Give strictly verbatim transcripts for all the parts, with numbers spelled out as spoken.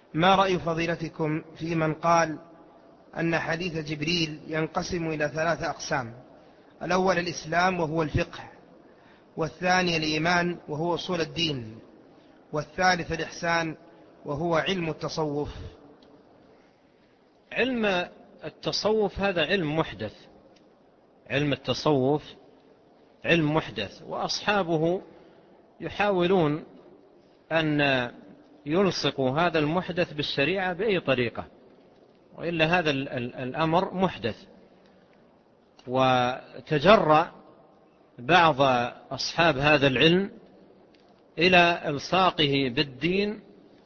ما رأي فضيلتكم في من قال أن حديث جبريل ينقسم إلى ثلاثة أقسام؟ الأول الإسلام وهو الفقه، والثاني الإيمان وهو أصول الدين، والثالث الإحسان وهو علم التصوف. علم التصوف هذا علم محدث، علم التصوف علم محدث، وأصحابه يحاولون أن يلصقوا هذا المحدث بالشريعة بأي طريقة، وإلا هذا الأمر محدث. وتجرأ بعض أصحاب هذا العلم إلى إلصاقه بالدين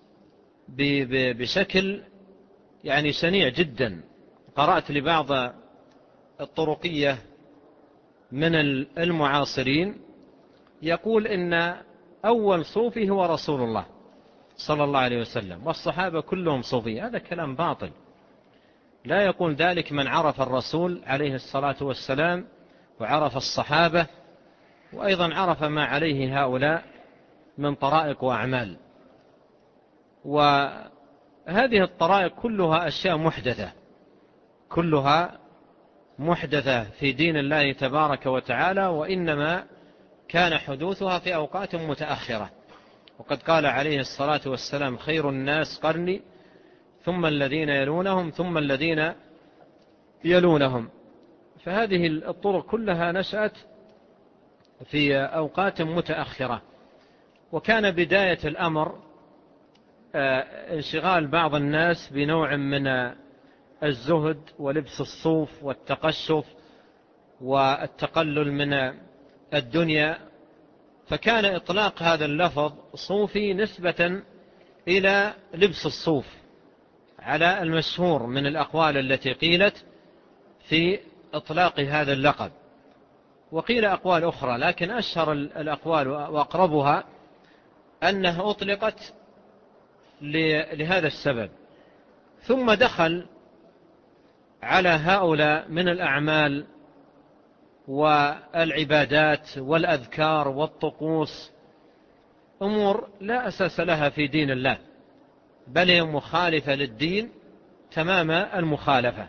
بشكل يعني شنيع جدا. قرأت لبعض الطرقية من المعاصرين يقول إن أول صوفي هو رسول الله صلى الله عليه وسلم، والصحابة كلهم صوفي. هذا كلام باطل. لا يقول ذلك من عرف الرسول عليه الصلاة والسلام وعرف الصحابة، وأيضا عرف ما عليه هؤلاء من طرائق وأعمال. وهذه الطرائق كلها أشياء محدثة، كلها محدثة في دين الله تبارك وتعالى، وإنما كان حدوثها في أوقات متأخرة. وقد قال عليه الصلاة والسلام: خير الناس قرني ثم الذين يلونهم ثم الذين يلونهم. فهذه الطرق كلها نشأت في أوقات متأخرة. وكان بداية الأمر انشغال بعض الناس بنوع من الزهد ولبس الصوف والتقشف والتقلل من الدنيا، فكان إطلاق هذا اللفظ صوفي نسبة إلى لبس الصوف على المشهور من الأقوال التي قيلت في إطلاق هذا اللقب. وقيل أقوال أخرى، لكن أشهر الأقوال وأقربها أنها أطلقت لهذا السبب. ثم دخل على هؤلاء من الأعمال والعبادات والأذكار والطقوس أمور لا أساس لها في دين الله، بل هي مخالفة للدين تمام المخالفة،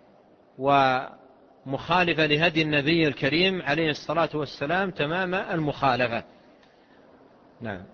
ومخالفة لهدي النبي الكريم عليه الصلاة والسلام تمام المخالفة. نعم.